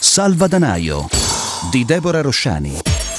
Salvadanaio di Deborah Rosciani.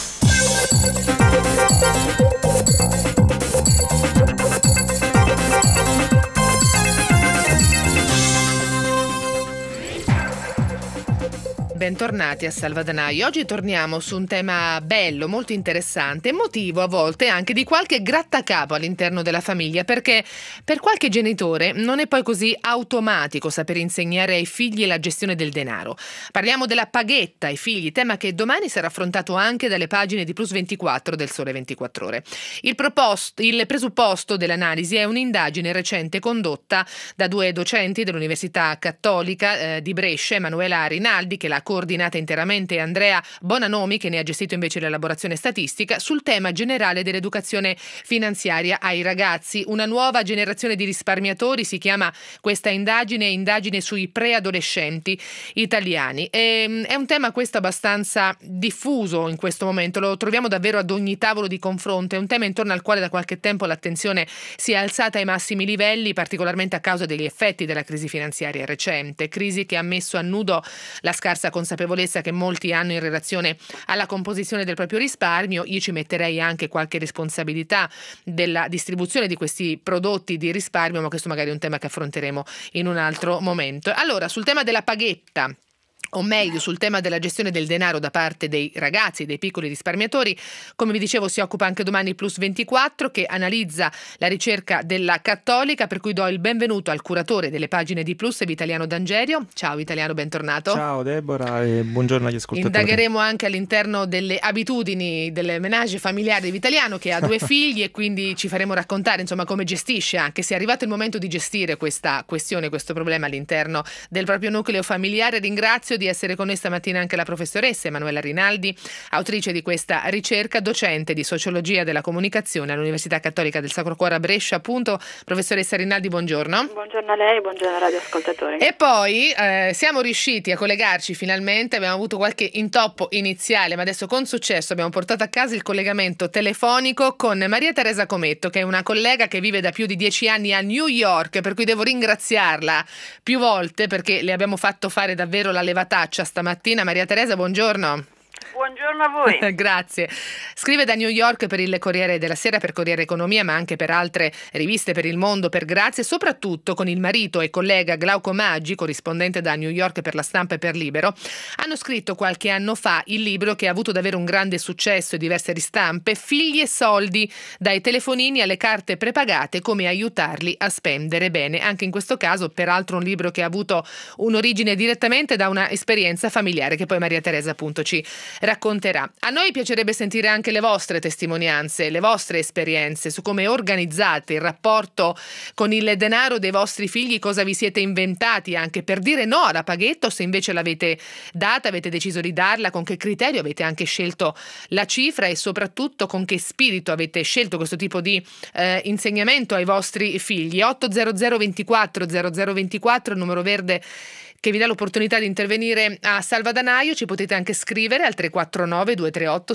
Bentornati a Salvadanaio. Oggi torniamo su un tema bello, molto interessante, motivo a volte anche di qualche grattacapo all'interno della famiglia, perché per qualche genitore non è poi così automatico saper insegnare ai figli la gestione del denaro. Parliamo della paghetta ai figli, tema che domani sarà affrontato anche dalle pagine di Plus 24 del Sole 24 Ore. Il presupposto dell'analisi è un'indagine recente condotta da due docenti dell'Università Cattolica di Brescia, Emanuela Rinaldi, che l'ha coordinata interamente, e Andrea Bonanomi, che ne ha gestito invece l'elaborazione statistica, sul tema generale dell'educazione finanziaria ai ragazzi. Una nuova generazione di risparmiatori, si chiama questa indagine sui preadolescenti italiani. È un tema questo abbastanza diffuso in questo momento, lo troviamo davvero ad ogni tavolo di confronto, è un tema intorno al quale da qualche tempo l'attenzione si è alzata ai massimi livelli, particolarmente a causa degli effetti della crisi finanziaria recente, crisi che ha messo a nudo la scarsa consapevolezza che molti hanno in relazione alla composizione del proprio risparmio. Io ci metterei anche qualche responsabilità della distribuzione di questi prodotti di risparmio, ma questo magari è un tema che affronteremo in un altro momento. Allora, sul tema della paghetta, o meglio sul tema della gestione del denaro da parte dei ragazzi, dei piccoli risparmiatori, come vi dicevo si occupa anche domani Plus 24, che analizza la ricerca della Cattolica, per cui do il benvenuto al curatore delle pagine di Plus, Vitaliano D'Angerio. Ciao Vitaliano, bentornato. Ciao Deborah e buongiorno agli ascoltatori. Indagheremo anche all'interno delle abitudini, delle menage familiari di Vitaliano, che ha due figli, e quindi ci faremo raccontare insomma come gestisce, anche se è arrivato il momento di gestire questa questione, questo problema all'interno del proprio nucleo familiare. Ringrazio di essere con noi stamattina anche la professoressa Emanuela Rinaldi, autrice di questa ricerca, docente di sociologia della comunicazione all'Università Cattolica del Sacro Cuore a Brescia, appunto. Professoressa Rinaldi, buongiorno. Buongiorno a lei, buongiorno ai radioascoltatori. E poi siamo riusciti a collegarci finalmente, abbiamo avuto qualche intoppo iniziale, ma adesso con successo abbiamo portato a casa il collegamento telefonico con Maria Teresa Cometto, che è una collega che vive da più di 10 anni a New York, per cui devo ringraziarla più volte perché le abbiamo fatto fare davvero la levataccia stamattina. Maria Teresa, buongiorno. Buongiorno a voi. Grazie. Scrive da New York per il Corriere della Sera, per Corriere Economia, ma anche per altre riviste, per Il Mondo, per Grazia, e soprattutto con il marito e collega Glauco Maggi, corrispondente da New York per La Stampa e per Libero. Hanno scritto qualche anno fa il libro che ha avuto davvero un grande successo e diverse ristampe, Figli e soldi, dai telefonini alle carte prepagate, come aiutarli a spendere bene. Anche in questo caso, peraltro, un libro che ha avuto un'origine direttamente da una esperienza familiare che poi Maria Teresa appunto ci racconterà. A noi piacerebbe sentire anche le vostre testimonianze, le vostre esperienze su come organizzate il rapporto con il denaro dei vostri figli, cosa vi siete inventati anche per dire no alla paghetta, o se invece l'avete data, avete deciso di darla, con che criterio avete anche scelto la cifra e soprattutto con che spirito avete scelto questo tipo di insegnamento ai vostri figli. 800 24 0024, il numero verde che vi dà l'opportunità di intervenire a Salvadanaio. Ci potete anche scrivere al 349 238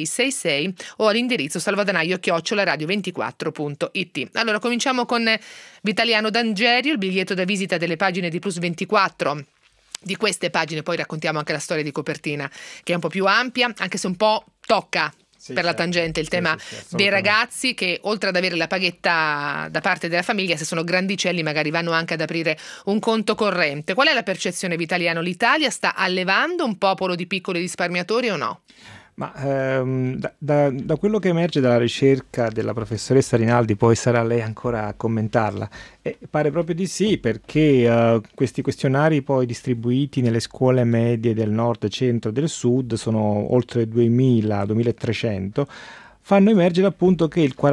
6666 o all'indirizzo salvadanaio@radio24.it. Allora cominciamo con Vitaliano D'Angerio, il biglietto da visita delle pagine di Plus 24. Di queste pagine poi raccontiamo anche la storia di copertina, che è un po' più ampia, anche se un po' tocca per la tangente il tema dei ragazzi, che oltre ad avere la paghetta da parte della famiglia, se sono grandicelli magari vanno anche ad aprire un conto corrente. Qual è la percezione, Vitaliano? L'Italia sta allevando un popolo di piccoli risparmiatori o no? Ma da quello che emerge dalla ricerca della professoressa Rinaldi, poi sarà lei ancora a commentarla, pare proprio di sì, perché questi questionari poi distribuiti nelle scuole medie del nord, centro e del sud, sono oltre 2300, fanno emergere appunto che il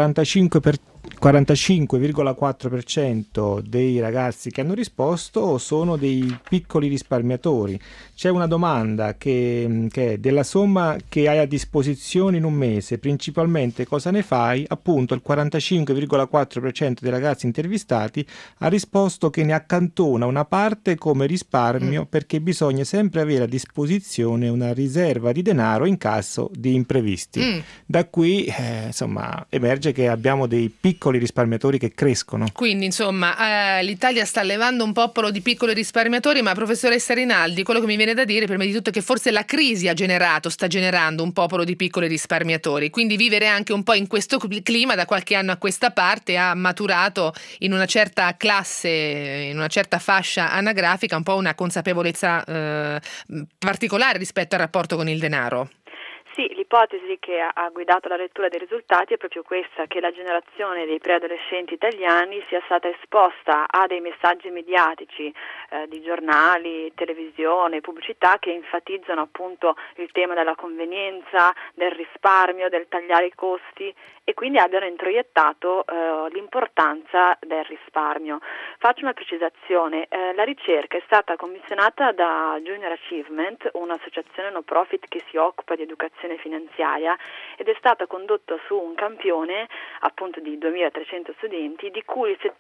45,4% dei ragazzi che hanno risposto sono dei piccoli risparmiatori. C'è una domanda che è della somma che hai a disposizione in un mese, principalmente cosa ne fai? Appunto il 45,4% dei ragazzi intervistati ha risposto che ne accantona una parte come risparmio perché bisogna sempre avere a disposizione una riserva di denaro in caso di imprevisti. Da qui insomma emerge che abbiamo dei piccoli piccoli risparmiatori che crescono. Quindi insomma l'Italia sta allevando un popolo di piccoli risparmiatori, ma professoressa Rinaldi, quello che mi viene da dire prima di tutto è che forse la crisi sta generando un popolo di piccoli risparmiatori, quindi vivere anche un po' in questo clima da qualche anno a questa parte ha maturato in una certa classe, in una certa fascia anagrafica un po' una consapevolezza particolare rispetto al rapporto con il denaro. Sì, l'ipotesi che ha guidato la lettura dei risultati è proprio questa, che la generazione dei preadolescenti italiani sia stata esposta a dei messaggi mediatici di giornali, televisione, pubblicità che enfatizzano appunto il tema della convenienza, del risparmio, del tagliare i costi e quindi abbiano introiettato l'importanza del risparmio. Faccio una precisazione, la ricerca è stata commissionata da Junior Achievement, un'associazione no profit che si occupa di educazione finanziaria ed è stata condotta su un campione appunto di 2300 studenti di cui il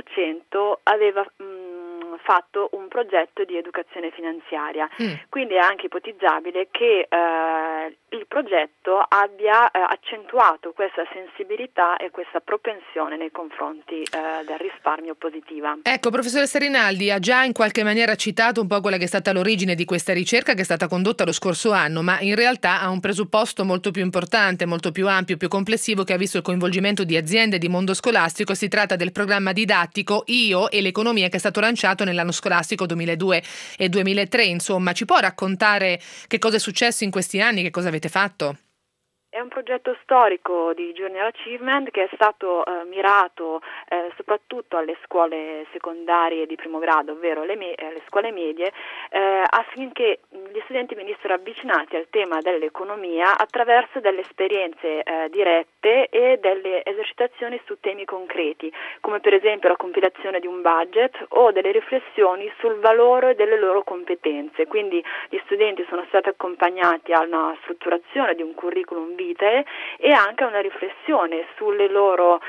70% aveva fatto un progetto di educazione finanziaria, quindi è anche ipotizzabile che il progetto abbia accentuato questa sensibilità e questa propensione nei confronti del risparmio positiva. Ecco, professoressa Rinaldi ha già in qualche maniera citato un po' quella che è stata l'origine di questa ricerca che è stata condotta lo scorso anno, ma in realtà ha un presupposto molto più importante, molto più ampio, più complessivo, che ha visto il coinvolgimento di aziende e di mondo scolastico. Si tratta del programma didattico Io e l'economia, che è stato lanciato nell'anno scolastico 2002 e 2003. Insomma, ci può raccontare che cosa è successo in questi anni, che cosa avete fatto? È un progetto storico di Junior Achievement che è stato mirato soprattutto alle scuole secondarie di primo grado, ovvero le scuole medie, affinché gli studenti venissero avvicinati al tema dell'economia attraverso delle esperienze dirette e delle esercitazioni su temi concreti, come per esempio la compilazione di un budget o delle riflessioni sul valore delle loro competenze. Quindi gli studenti sono stati accompagnati a una strutturazione di un curriculum vitae e anche a una riflessione sui loro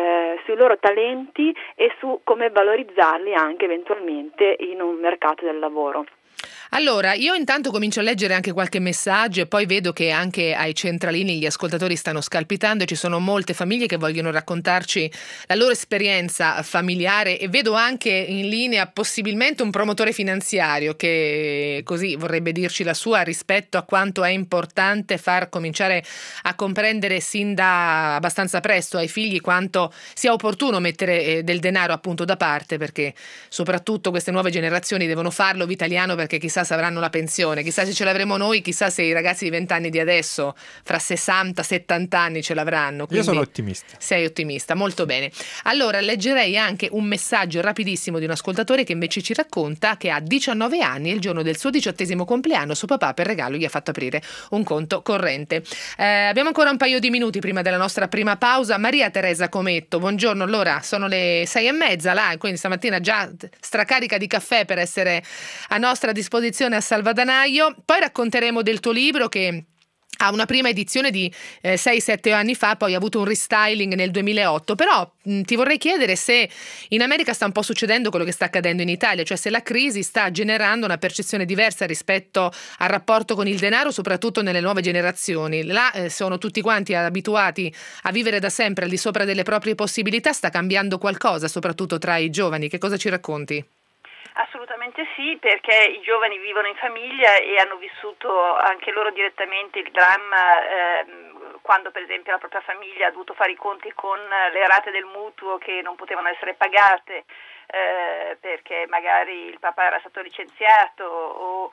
talenti e su come valorizzarli anche eventualmente in un mercato del lavoro. Allora, io intanto comincio a leggere anche qualche messaggio e poi vedo che anche ai centralini gli ascoltatori stanno scalpitando e ci sono molte famiglie che vogliono raccontarci la loro esperienza familiare e vedo anche in linea possibilmente un promotore finanziario che così vorrebbe dirci la sua rispetto a quanto è importante far cominciare a comprendere sin da abbastanza presto ai figli quanto sia opportuno mettere del denaro appunto da parte, perché soprattutto queste nuove generazioni devono farlo vitaliano, perché chissà se avranno la pensione, chissà se ce l'avremo noi, chissà se i ragazzi di 20 anni di adesso fra 60-70 anni ce l'avranno. Io sono ottimista. Sei ottimista, molto bene. Allora leggerei anche un messaggio rapidissimo di un ascoltatore che invece ci racconta che ha 19 anni e il giorno del suo 18° compleanno suo papà per regalo gli ha fatto aprire un conto corrente. Abbiamo ancora un paio di minuti prima della nostra prima pausa. Maria Teresa Cometto, buongiorno. Allora sono le 6:30 là, quindi stamattina già stracarica di caffè per essere a nostra disposizione a Salvadanaio. Poi racconteremo del tuo libro che ha una prima edizione di 6-7 anni fa, poi ha avuto un restyling nel 2008, però ti vorrei chiedere se in America sta un po' succedendo quello che sta accadendo in Italia, cioè se la crisi sta generando una percezione diversa rispetto al rapporto con il denaro, soprattutto nelle nuove generazioni. Là sono tutti quanti abituati a vivere da sempre al di sopra delle proprie possibilità, sta cambiando qualcosa, soprattutto tra i giovani. Che cosa ci racconti? Assolutamente sì, perché i giovani vivono in famiglia e hanno vissuto anche loro direttamente il dramma quando per esempio la propria famiglia ha dovuto fare i conti con le rate del mutuo che non potevano essere pagate perché magari il papà era stato licenziato o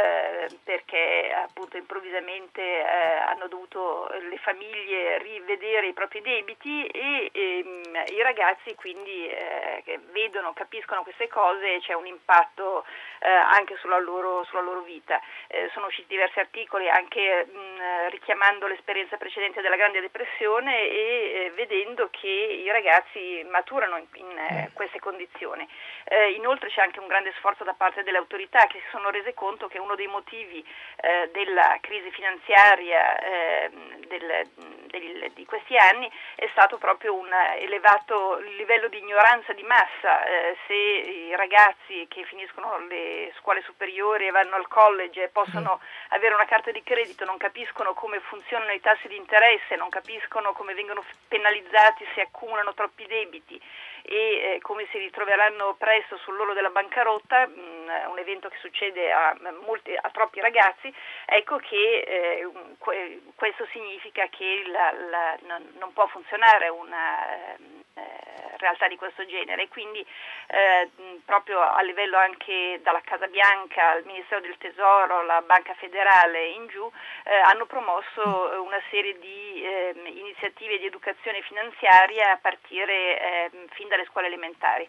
perché appunto improvvisamente hanno dovuto le famiglie rivedere i propri debiti e i ragazzi quindi vedono, capiscono queste cose e c'è un impatto anche sulla loro vita. Sono usciti diversi articoli anche richiamando l'esperienza precedente della Grande Depressione e vedendo che i ragazzi maturano in queste condizioni. Inoltre c'è anche un grande sforzo da parte delle autorità, che si sono rese conto che uno dei motivi della crisi finanziaria di questi anni è stato proprio un elevato livello di ignoranza di massa. Se i ragazzi che finiscono le scuole superiori e vanno al college e possono avere una carta di credito non capiscono come funzionano i tassi di interesse, non capiscono come vengono penalizzati se accumulano troppi debiti e come si ritroveranno presto sull'orlo della bancarotta, un evento che succede a troppi ragazzi, ecco che questo significa che non può funzionare una realtà di questo genere, e quindi proprio a livello anche dalla Casa Bianca, al Ministero del Tesoro, la Banca Federale in giù hanno promosso una serie di iniziative di educazione finanziaria a partire fin dalle scuole elementari.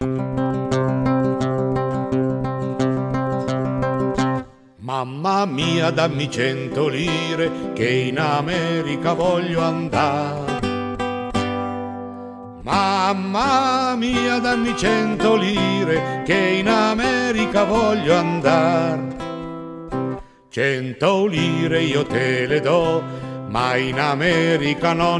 Mamma mia, dammi 100 lire che in America voglio andare. Mamma mia, dammi 100 lire che in America voglio andare. 100 lire io te le do, ma in America no.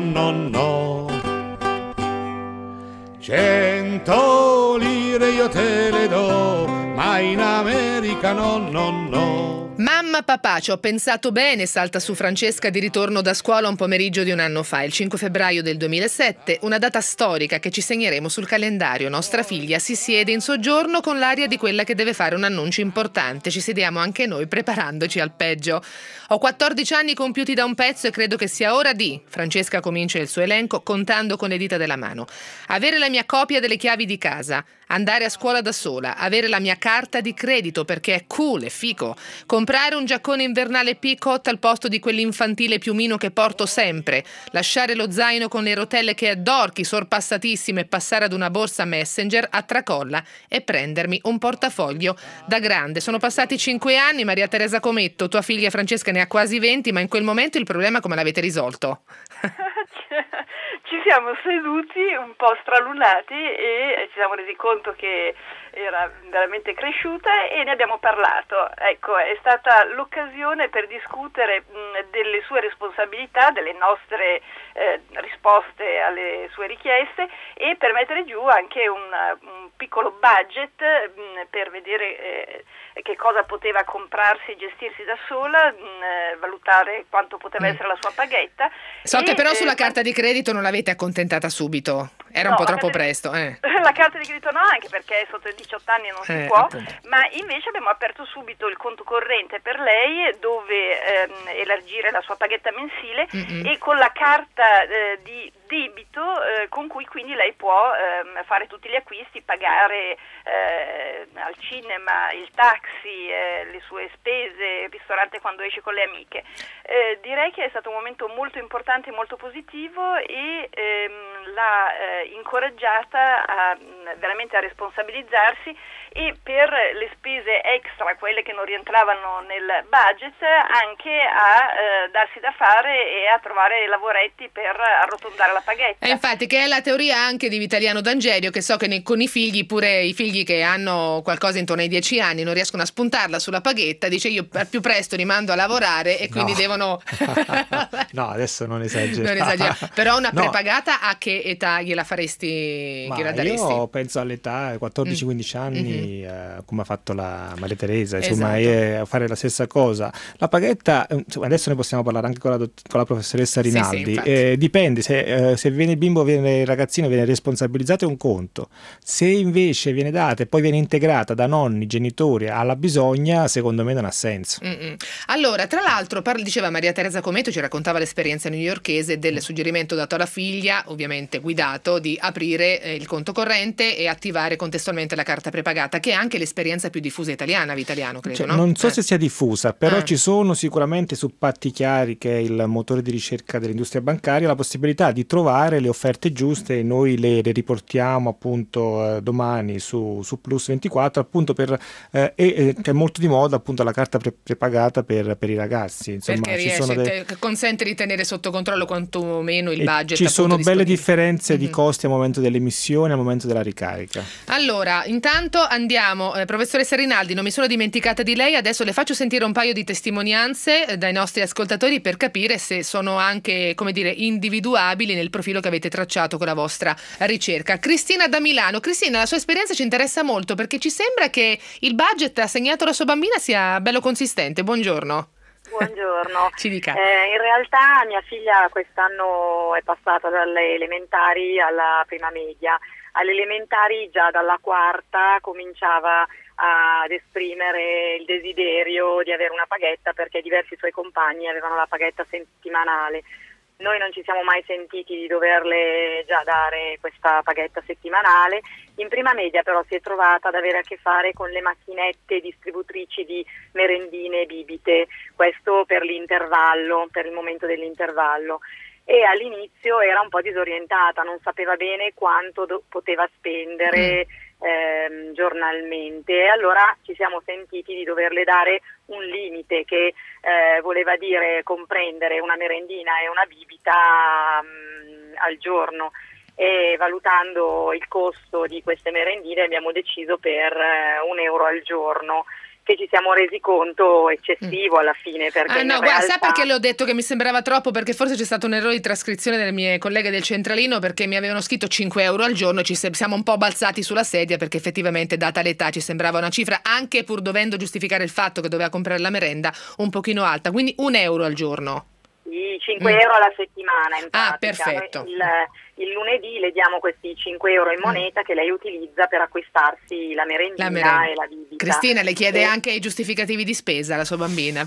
100 lire io te le do, ma in America no. Mamma, papà, ci ho pensato bene, salta su Francesca di ritorno da scuola un pomeriggio di un anno fa, il 5 febbraio del 2007, una data storica che ci segneremo sul calendario. Nostra figlia si siede in soggiorno con l'aria di quella che deve fare un annuncio importante. Ci sediamo anche noi preparandoci al peggio. Ho 14 anni compiuti da un pezzo e credo che sia ora di... Francesca comincia il suo elenco contando con le dita della mano. Avere la mia copia delle chiavi di casa, andare a scuola da sola, avere la mia carta di credito perché è cool e fico, comprare un giaccone invernale Peacoat al posto di quell'infantile piumino che porto sempre, lasciare lo zaino con le rotelle che è Dorky sorpassatissimo e passare ad una borsa Messenger a tracolla e prendermi un portafoglio da grande. Sono passati 5 anni, Maria Teresa Cometto, tua figlia Francesca ne ha quasi 20, ma in quel momento il problema come l'avete risolto? Ci siamo seduti un po' stralunati e ci siamo resi conto che era veramente cresciuta e ne abbiamo parlato. Ecco, è stata l'occasione per discutere delle sue responsabilità, delle nostre risposte alle sue richieste e per mettere giù anche un piccolo budget per vedere che cosa poteva comprarsi e gestirsi da sola, valutare quanto poteva essere la sua paghetta. So che però sulla carta di credito non l'avete accontentata subito, era un po' troppo presto. La carta di credito no, anche perché sotto i 18 anni non si può, appunto. ma invece abbiamo aperto subito il conto corrente per lei dove elargire la sua paghetta mensile e con la carta di debito con cui quindi lei può fare tutti gli acquisti, pagare al cinema, il taxi, le sue spese, il ristorante quando esce con le amiche. Direi che è stato un momento molto importante e molto positivo e l'ha incoraggiata veramente a responsabilizzarsi e per le spese extra, quelle che non rientravano nel budget, anche a darsi da fare e a trovare lavoretti per arrotondare la paghetta. E infatti che è la teoria anche di Vitaliano D'Angerio, che so che con i figli, pure i figli che hanno qualcosa intorno ai 10 anni non riescono a spuntarla sulla paghetta, dice io al più presto li mando a lavorare e quindi devono no, adesso non esagero. Non esagero. Però una prepagata a che età gliela faresti? Ma io penso all'età 14-15 anni, come ha fatto la Maria Teresa, insomma, esatto. Fare la stessa cosa. La paghetta, adesso ne possiamo parlare anche con la professoressa Rinaldi, sì, dipende se viene il bimbo, viene il ragazzino, viene responsabilizzato è un conto, se invece viene data e poi viene integrata da nonni, genitori alla bisogna, secondo me non ha senso. Allora, tra l'altro diceva Maria Teresa Cometto, ci raccontava l'esperienza newyorkese del suggerimento dato alla figlia, ovviamente guidato, di aprire il conto corrente e attivare contestualmente la carta prepagata, che è anche l'esperienza più diffusa italiana, Vitaliano, credo, no? Non so se sia diffusa, però ci sono sicuramente su Patti Chiari, che è il motore di ricerca dell'industria bancaria, la possibilità di trovare le offerte giuste e noi le riportiamo appunto domani su Plus 24, appunto che è molto di moda appunto la carta prepagata per i ragazzi, insomma. Perché consente di tenere sotto controllo quantomeno il budget. Ci sono belle differenze differenze di costi al momento dell'emissione, al momento della ricarica. Allora, intanto andiamo, professoressa Rinaldi, non mi sono dimenticata di lei, adesso le faccio sentire un paio di testimonianze dai nostri ascoltatori per capire se sono anche, come dire, individuabili nel profilo che avete tracciato con la vostra ricerca. Cristina da Milano. Cristina, la sua esperienza ci interessa molto perché ci sembra che il budget assegnato alla sua bambina sia bello consistente. Buongiorno. Buongiorno. Ci dica. In realtà mia figlia quest'anno è passata dalle elementari alla prima media. Alle elementari già dalla quarta cominciava ad esprimere il desiderio di avere una paghetta perché diversi suoi compagni avevano la paghetta settimanale. Noi non ci siamo mai sentiti di doverle già dare questa paghetta settimanale. In prima media però si è trovata ad avere a che fare con le macchinette distributrici di merendine e bibite, questo per l'intervallo, per il momento dell'intervallo. E all'inizio era un po' disorientata, non sapeva bene quanto poteva spendere giornalmente, e allora ci siamo sentiti di doverle dare un limite che voleva dire comprendere una merendina e una bibita al giorno, e valutando il costo di queste merendine abbiamo deciso per €1 al giorno, che ci siamo resi conto eccessivo alla fine. Perché guarda, sa perché le ho detto che mi sembrava troppo? Perché forse c'è stato un errore di trascrizione delle mie colleghe del centralino, perché mi avevano scritto €5 al giorno e ci siamo un po' balzati sulla sedia perché effettivamente data l'età ci sembrava una cifra, anche pur dovendo giustificare il fatto che doveva comprare la merenda, un pochino alta, quindi €1 al giorno. Sì, €5 alla settimana in pratica. Perfetto. Il lunedì le diamo questi €5 in moneta che lei utilizza per acquistarsi la merendina e la bibita. Cristina, le chiede anche i giustificativi di spesa alla sua bambina.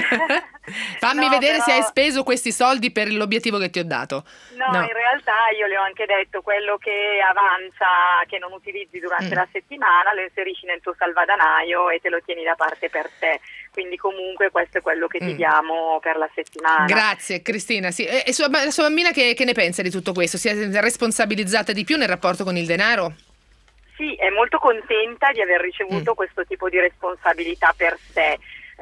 Fammi No, vedere però se hai speso questi soldi per l'obiettivo che ti ho dato. No, in realtà io le ho anche detto quello che avanza, che non utilizzi durante la settimana, lo inserisci nel tuo salvadanaio e te lo tieni da parte per te. Quindi comunque questo è quello che ti diamo per la settimana. Grazie Cristina. Sì. E la sua bambina che ne pensa di tutto questo? Si è responsabilizzata di più nel rapporto con il denaro? Sì, è molto contenta di aver ricevuto questo tipo di responsabilità per sé.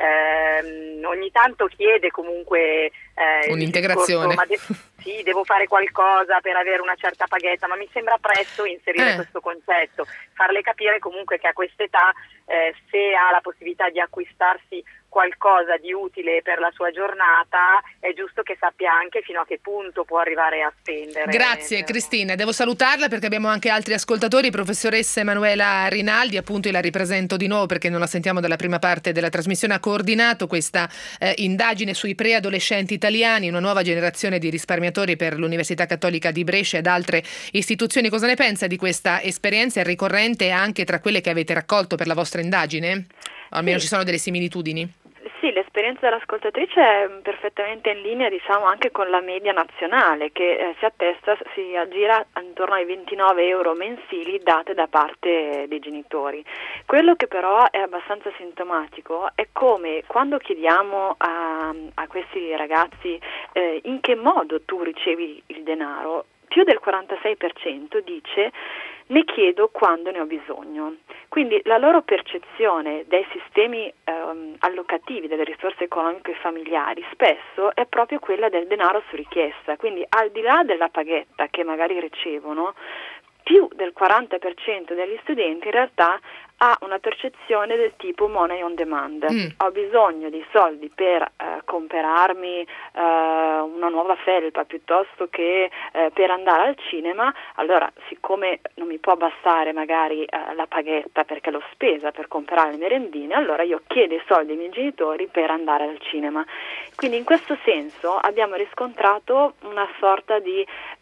Ogni tanto chiede comunque un'integrazione. Sì, devo fare qualcosa per avere una certa paghetta, ma mi sembra presto inserire questo concetto, farle capire comunque che a quest'età se ha la possibilità di acquistarsi qualcosa di utile per la sua giornata, è giusto che sappia anche fino a che punto può arrivare a spendere. Grazie Cristina, devo salutarla perché abbiamo anche altri ascoltatori. Professoressa Emanuela Rinaldi, appunto, io la ripresento di nuovo perché non la sentiamo dalla prima parte della trasmissione, ha coordinato questa indagine sui preadolescenti italiani, una nuova generazione di risparmiatori per l'Università Cattolica di Brescia ed altre istituzioni. Cosa ne pensa di questa esperienza? È ricorrente anche tra quelle che avete raccolto per la vostra indagine? Almeno ci sono delle similitudini? Sì, l'esperienza dell'ascoltatrice è perfettamente in linea, diciamo, anche con la media nazionale che si aggira intorno ai €29 mensili date da parte dei genitori. Quello che però è abbastanza sintomatico è come quando chiediamo a questi ragazzi in che modo tu ricevi il denaro, più del 46% dice ne chiedo quando ne ho bisogno. Quindi la loro percezione dei sistemi allocativi delle risorse economiche e familiari spesso è proprio quella del denaro su richiesta. Quindi al di là della paghetta che magari ricevono, più del 40% degli studenti in realtà ha una percezione del tipo money on demand. Ho bisogno di soldi per comprarmi una nuova felpa piuttosto che per andare al cinema, allora siccome non mi può bastare magari la paghetta perché l'ho spesa per comprare le merendine, allora io chiedo i soldi ai miei genitori per andare al cinema. Quindi in questo senso abbiamo riscontrato una sorta di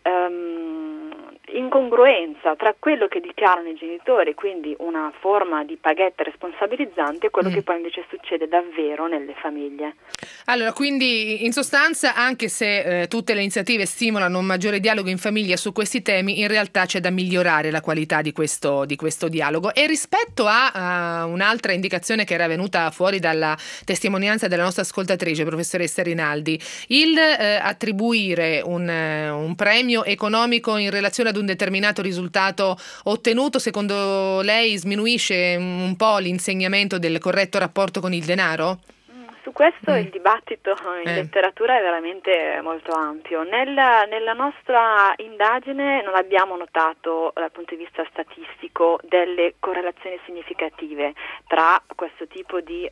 incongruenza tra quello che dichiarano i genitori, quindi una forma di paghetta responsabilizzante, e quello che poi invece succede davvero nelle famiglie. Allora, quindi in sostanza, anche se tutte le iniziative stimolano un maggiore dialogo in famiglia su questi temi, in realtà c'è da migliorare la qualità di questo dialogo. E rispetto a un'altra indicazione che era venuta fuori dalla testimonianza della nostra ascoltatrice, professoressa Rinaldi, il attribuire un premio economico in relazione ad un determinato risultato ottenuto, secondo lei sminuisce un po' l'insegnamento del corretto rapporto con il denaro? Su questo il dibattito in letteratura è veramente molto ampio. Nella nostra indagine non abbiamo notato dal punto di vista statistico delle correlazioni significative tra questo tipo di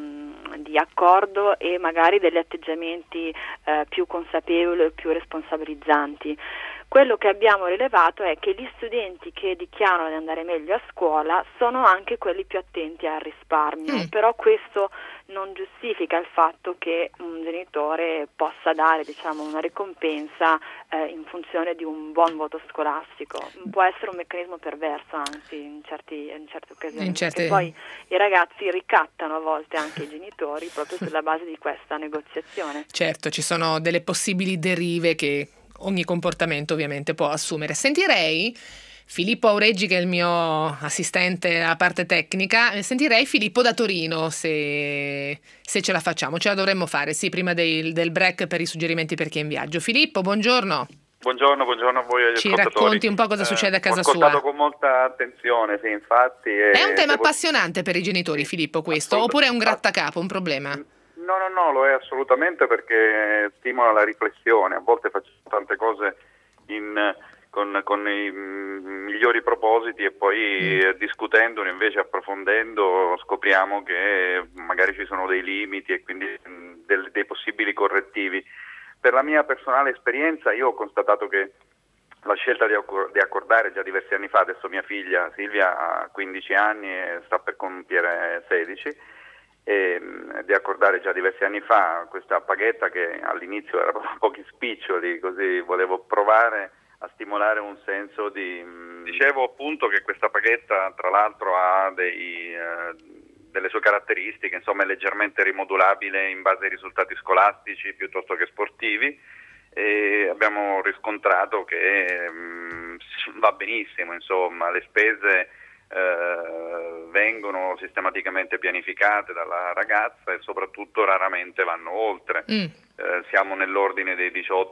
accordo e magari degli atteggiamenti più consapevoli e più responsabilizzanti. Quello che abbiamo rilevato è che gli studenti che dichiarano di andare meglio a scuola sono anche quelli più attenti al risparmio, però questo non giustifica il fatto che un genitore possa dare, diciamo, una ricompensa in funzione di un buon voto scolastico. Può essere un meccanismo perverso, anzi, in certe occasioni. E poi i ragazzi ricattano a volte anche i genitori proprio sulla base di questa negoziazione. Certo, ci sono delle possibili derive che ogni comportamento ovviamente può assumere. Sentirei Filippo Aureggi, che è il mio assistente a parte tecnica, sentirei Filippo da Torino se ce la facciamo, ce la dovremmo fare, sì, prima del break per i suggerimenti per chi è in viaggio. Filippo, buongiorno. Buongiorno a voi agli Ci ascoltatori. racconti un po' cosa succede a casa sua? Ho ascoltato con molta attenzione, sì, infatti. È un tema appassionante per i genitori, Filippo, questo, oppure è un grattacapo, un problema? No, lo è assolutamente, perché stimola la riflessione. A volte facciamo tante cose con i migliori propositi e poi discutendone, invece approfondendo, scopriamo che magari ci sono dei limiti e quindi dei possibili correttivi. Per la mia personale esperienza io ho constatato che la scelta di accordare già diversi anni fa, adesso mia figlia Silvia ha 15 anni e sta per compiere 16, di accordare già diversi anni fa questa paghetta, che all'inizio era proprio pochi spiccioli, così volevo provare a stimolare un senso di... Dicevo appunto che questa paghetta tra l'altro ha delle sue caratteristiche, insomma è leggermente rimodulabile in base ai risultati scolastici piuttosto che sportivi, e abbiamo riscontrato che va benissimo, insomma le spese vengono sistematicamente pianificate dalla ragazza e soprattutto raramente vanno oltre. Siamo nell'ordine dei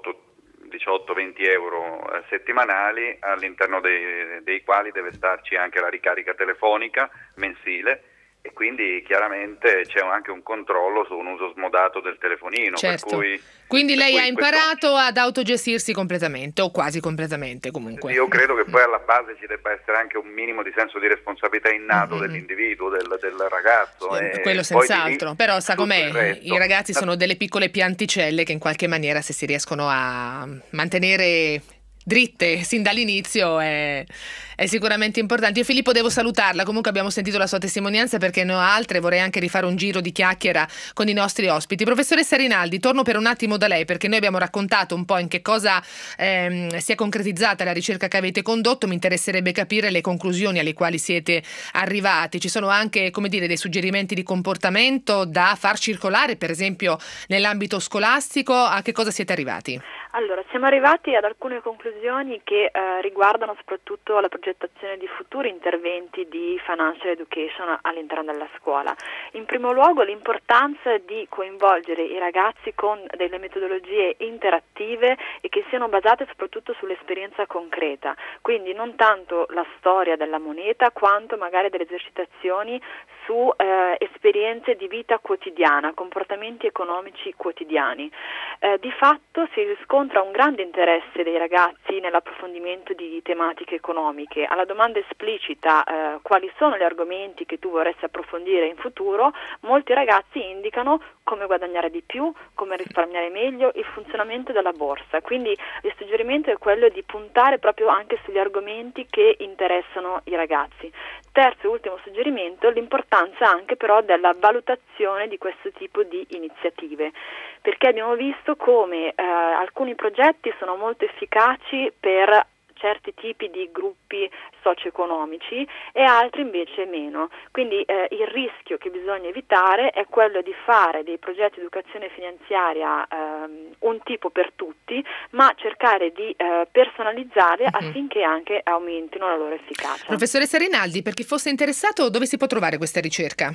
18-20 euro settimanali, all'interno dei quali deve starci anche la ricarica telefonica mensile, e quindi chiaramente c'è anche un controllo su un uso smodato del telefonino. Certo. Per quindi lei ha imparato ad autogestirsi completamente, o quasi completamente comunque. Io credo che poi alla base ci debba essere anche un minimo di senso di responsabilità innato dell'individuo, del ragazzo. Quello senz'altro, però sa com'è, i ragazzi sono delle piccole pianticelle che in qualche maniera, se si riescono a mantenere dritte sin dall'inizio, è sicuramente importante. Io Filippo devo salutarla, comunque abbiamo sentito la sua testimonianza, perché ne ho altre, vorrei anche rifare un giro di chiacchiera con i nostri ospiti. Professoressa Rinaldi, torno per un attimo da lei, perché noi abbiamo raccontato un po' in che cosa si è concretizzata la ricerca che avete condotto. Mi interesserebbe capire le conclusioni alle quali siete arrivati. Ci sono anche, come dire, dei suggerimenti di comportamento da far circolare, per esempio nell'ambito scolastico. A che cosa siete arrivati? Allora, siamo arrivati ad alcune conclusioni che riguardano soprattutto la progettazione di futuri interventi di financial education all'interno della scuola. In primo luogo l'importanza di coinvolgere i ragazzi con delle metodologie interattive e che siano basate soprattutto sull'esperienza concreta, quindi non tanto la storia della moneta quanto magari delle esercitazioni su esperienze di vita quotidiana, comportamenti economici quotidiani. Di fatto si riscontra un grande interesse dei ragazzi nell'approfondimento di tematiche economiche. Alla domanda esplicita quali sono gli argomenti che tu vorresti approfondire in futuro, molti ragazzi indicano come guadagnare di più, come risparmiare meglio, il funzionamento della borsa. Quindi il suggerimento è quello di puntare proprio anche sugli argomenti che interessano i ragazzi. Terzo e ultimo suggerimento, l'importanza anche però della valutazione di questo tipo di iniziative, perché abbiamo visto come alcuni progetti sono molto efficaci per certi tipi di gruppi socio-economici e altri invece meno. Quindi il rischio che bisogna evitare è quello di fare dei progetti di educazione finanziaria un tipo per tutti, ma cercare di personalizzarli affinché anche aumentino la loro efficacia. Professoressa Rinaldi, per chi fosse interessato, dove si può trovare questa ricerca?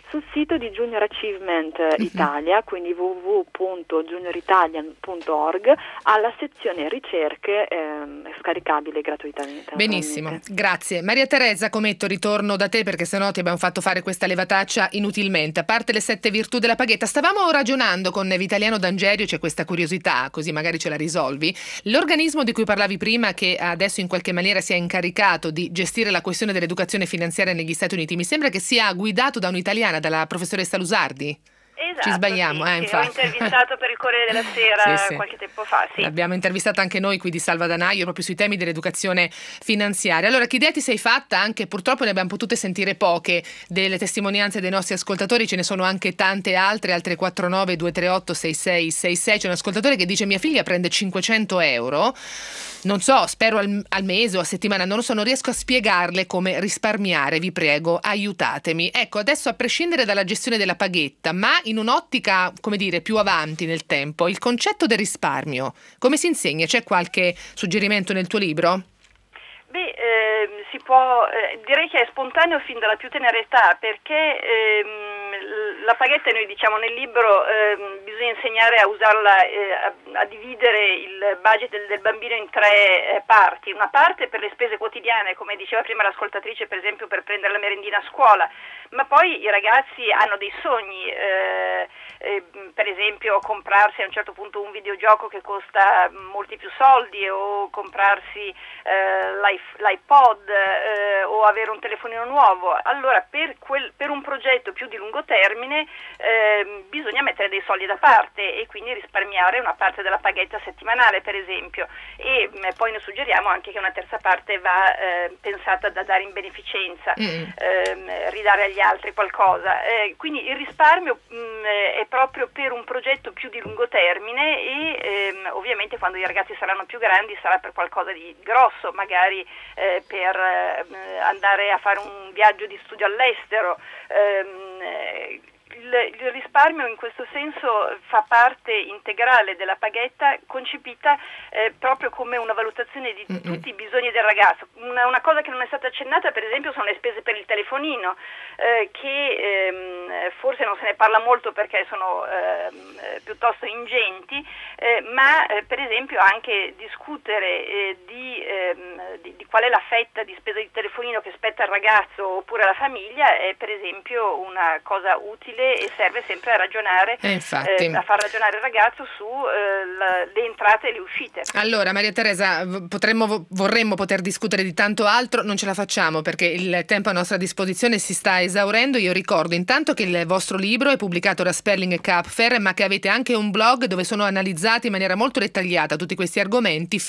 sul sito di Junior Achievement Italia, quindi www.junioritalian.org, alla sezione ricerche, scaricabile gratuitamente. Benissimo, grazie. Maria Teresa Cometto, ritorno da te perché sennò ti abbiamo fatto fare questa levataccia inutilmente. A parte le 7 virtù della paghetta, stavamo ragionando con Vitaliano D'Angerio, c'è questa curiosità, così magari ce la risolvi. L'organismo di cui parlavi prima, che adesso in qualche maniera si è incaricato di gestire la questione dell'educazione finanziaria negli Stati Uniti, mi sembra che sia guidato da un'italiana, dalla professoressa Lusardi. Esatto, ci sbagliamo, sì, infatti. Ho intervistato per il Corriere della Sera sì. qualche tempo fa. Sì. L'abbiamo intervistata anche noi qui di Salva Danaio proprio sui temi dell'educazione finanziaria. Allora, che idea ti sei fatta? Anche purtroppo ne abbiamo potute sentire poche delle testimonianze dei nostri ascoltatori, ce ne sono anche tante altre 499 238 6666. C'è un ascoltatore che dice: mia figlia prende 500 euro, non so, spero al mese o a settimana, non lo so, non riesco a spiegarle come risparmiare, vi prego, aiutatemi. Ecco, adesso a prescindere dalla gestione della paghetta, ma in un'ottica, come dire, più avanti nel tempo, il concetto del risparmio, come si insegna? C'è qualche suggerimento nel tuo libro? Si può, direi che è spontaneo fin dalla più tenera età, perché la paghetta, noi diciamo nel libro, bisogna insegnare a usarla, a dividere il budget del bambino in 3 parti. Una parte per le spese quotidiane, come diceva prima l'ascoltatrice, per esempio per prendere la merendina a scuola, ma poi i ragazzi hanno dei sogni, per esempio comprarsi a un certo punto un videogioco che costa molti più soldi, o comprarsi l'iPod, o avere un telefonino nuovo. Allora per un progetto più di lungo termine bisogna mettere dei soldi da parte e quindi risparmiare una parte della paghetta settimanale, per esempio, e poi ne suggeriamo anche che una terza parte va pensata da dare in beneficenza, ridare agli altri qualcosa. Quindi il risparmio è proprio per un progetto più di lungo termine e ovviamente quando i ragazzi saranno più grandi sarà per qualcosa di grosso, magari per andare a fare un viaggio di studio all'estero. Il risparmio in questo senso fa parte integrale della paghetta, concepita proprio come una valutazione di tutti i bisogni del ragazzo. Una cosa che non è stata accennata, per esempio, sono le spese per il telefonino, che forse non se ne parla molto perché sono piuttosto ingenti, ma per esempio anche discutere di qual è la fetta di spesa di telefonino che spetta al ragazzo oppure alla famiglia è per esempio una cosa utile e serve sempre a ragionare, a far ragionare il ragazzo su le entrate e le uscite. Allora, Maria Teresa, vorremmo poter discutere di tanto altro, non ce la facciamo perché il tempo a nostra disposizione si sta esaurendo. Io ricordo intanto che il vostro libro è pubblicato da Sperling e Kapfer, ma che avete anche un blog dove sono analizzati in maniera molto dettagliata tutti questi argomenti,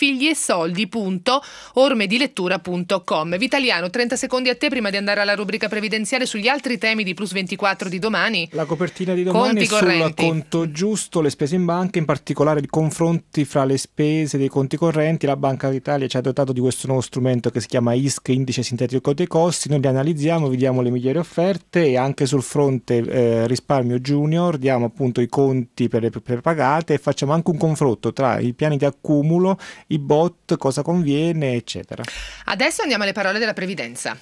figliesoldi.ormedilettura.com. Vitaliano, 30 secondi a te prima di andare alla rubrica previdenziale sugli altri temi di Plus 24 di domani. La copertina di domani sul conto giusto, le spese in banca, in particolare i confronti fra le spese dei conti correnti. La Banca d'Italia ci ha dotato di questo nuovo strumento che si chiama ISC, indice sintetico dei costi. Noi li analizziamo, vi diamo le migliori offerte e anche sul fronte risparmio junior diamo appunto i conti per le pagate e facciamo anche un confronto tra i piani di accumulo, i bot, cosa conviene, eccetera. Adesso andiamo alle parole della previdenza.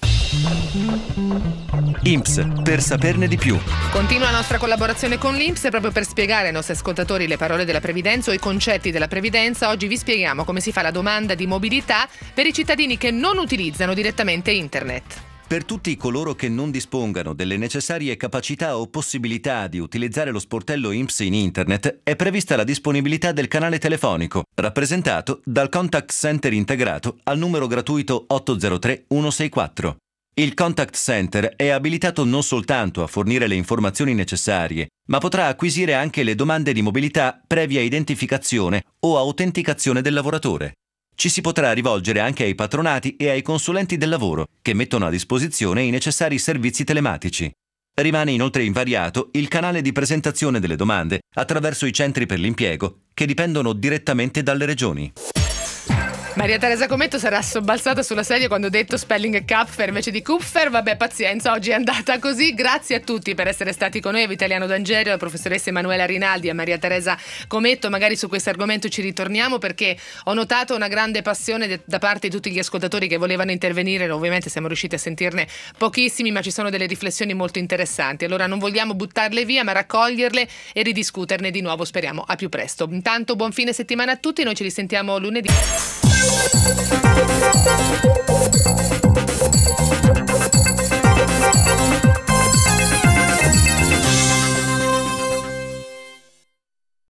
INPS, per saperne di più. Continua la nostra collaborazione con l'INPS proprio per spiegare ai nostri ascoltatori le parole della previdenza o i concetti della previdenza. Oggi vi spieghiamo come si fa la domanda di mobilità per i cittadini che non utilizzano direttamente internet. Per tutti coloro che non dispongano delle necessarie capacità o possibilità di utilizzare lo sportello INPS in internet, è prevista la disponibilità del canale telefonico, rappresentato dal contact center integrato al numero gratuito 803 164. Il contact center è abilitato non soltanto a fornire le informazioni necessarie, ma potrà acquisire anche le domande di mobilità previa identificazione o autenticazione del lavoratore. Ci si potrà rivolgere anche ai patronati e ai consulenti del lavoro, che mettono a disposizione i necessari servizi telematici. Rimane inoltre invariato il canale di presentazione delle domande attraverso i centri per l'impiego, che dipendono direttamente dalle regioni. Maria Teresa Cometto sarà sobbalzata sulla sedia quando ho detto spelling e Kupfer invece di Kupfer. Vabbè, pazienza, oggi è andata così. Grazie a tutti per essere stati con noi, a Vitaliano D'Angerio, alla professoressa Emanuela Rinaldi, a Maria Teresa Cometto. Magari su questo argomento ci ritorniamo, perché ho notato una grande passione da parte di tutti gli ascoltatori che volevano intervenire. Ovviamente siamo riusciti a sentirne pochissimi, ma ci sono delle riflessioni molto interessanti. Allora non vogliamo buttarle via, ma raccoglierle e ridiscuterne di nuovo, speriamo a più presto. Intanto buon fine settimana a tutti, noi ci risentiamo lunedì.